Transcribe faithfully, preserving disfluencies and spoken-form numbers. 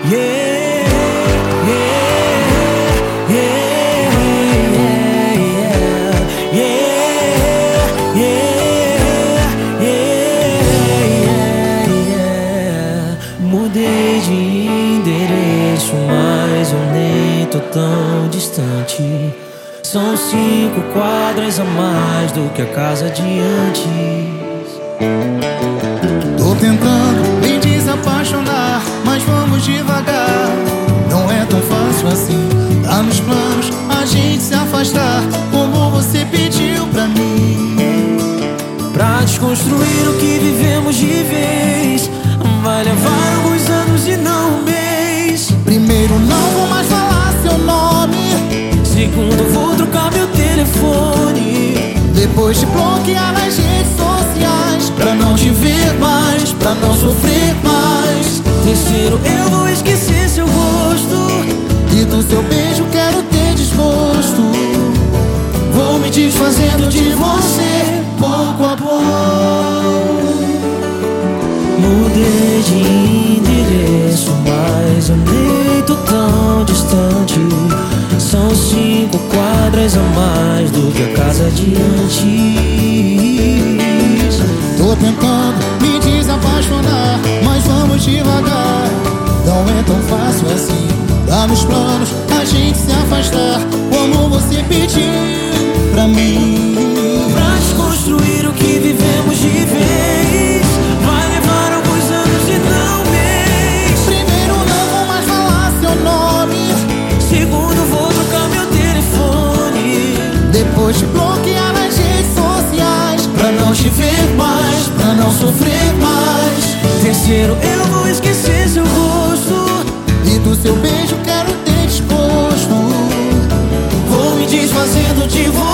Yeah, yeah, yeah, yeah, yeah, yeah, yeah, yeah. Mudei de endereço, mas eu nem tô tão distante. São cinco quadras a mais do que a casa de antes. Tô tentando me desapaixonar, mas vamos devagar. Não é tão fácil assim. Tá nos planos a gente se afastar, como você pediu pra mim. Pra desconstruir o que vivemos de vez, vai levar alguns anos e não um mês. Primeiro, não vou mais falar seu nome. Segundo, vou trocar meu telefone. Depois te bloquear nas redes sociais, pra não te ver mais, pra não sofrer mais. Terceiro, eu vou esquecer seu rosto, E do seu beijo quero ter desgosto. vou me desfazendo de você pouco a pouco. Mudei de endereço, mas eu nem tô tão distante. São cinco quadras a mais do que a casa de antes. Tô tentando me desapaixonar, mas vamos devagar. Não é tão fácil assim. Tá nos planos a gente se afastar, como você pediu pra mim. Pra desconstruir o que vivemos de vez, vai levar alguns anos e não um mês. Primeiro, não vou mais falar seu nome. Segundo, vou trocar meu telefone. Depois te bloquear nas redes sociais, Pra não te ver mais, pra não sofrer mais. Terceiro, eu vou esquecer seu rosto, e do seu beijo quero ter desgosto. vou me desfazendo de você